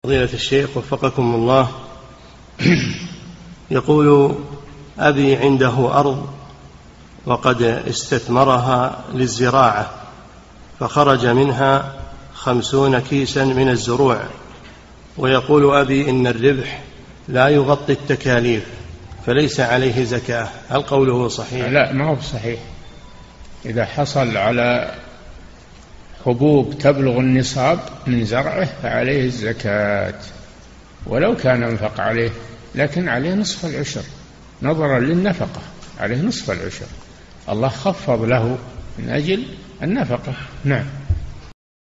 فضيلة الشيخ وفقكم الله، يقول: أبي عنده أرض وقد استثمرها للزراعة، فخرج منها 50 كيسا من الزروع، ويقول أبي إن الربح لا يغطي التكاليف فليس عليه زكاة، هل قوله صحيح؟ لا، ما هو صحيح. إذا حصل على حبوب تبلغ النصاب من زرعه فعليه الزكاة ولو كان انفق عليه، لكن عليه نصف العشر نظرا للنفقة، عليه نصف العشر، الله خفض له من أجل النفقة. نعم.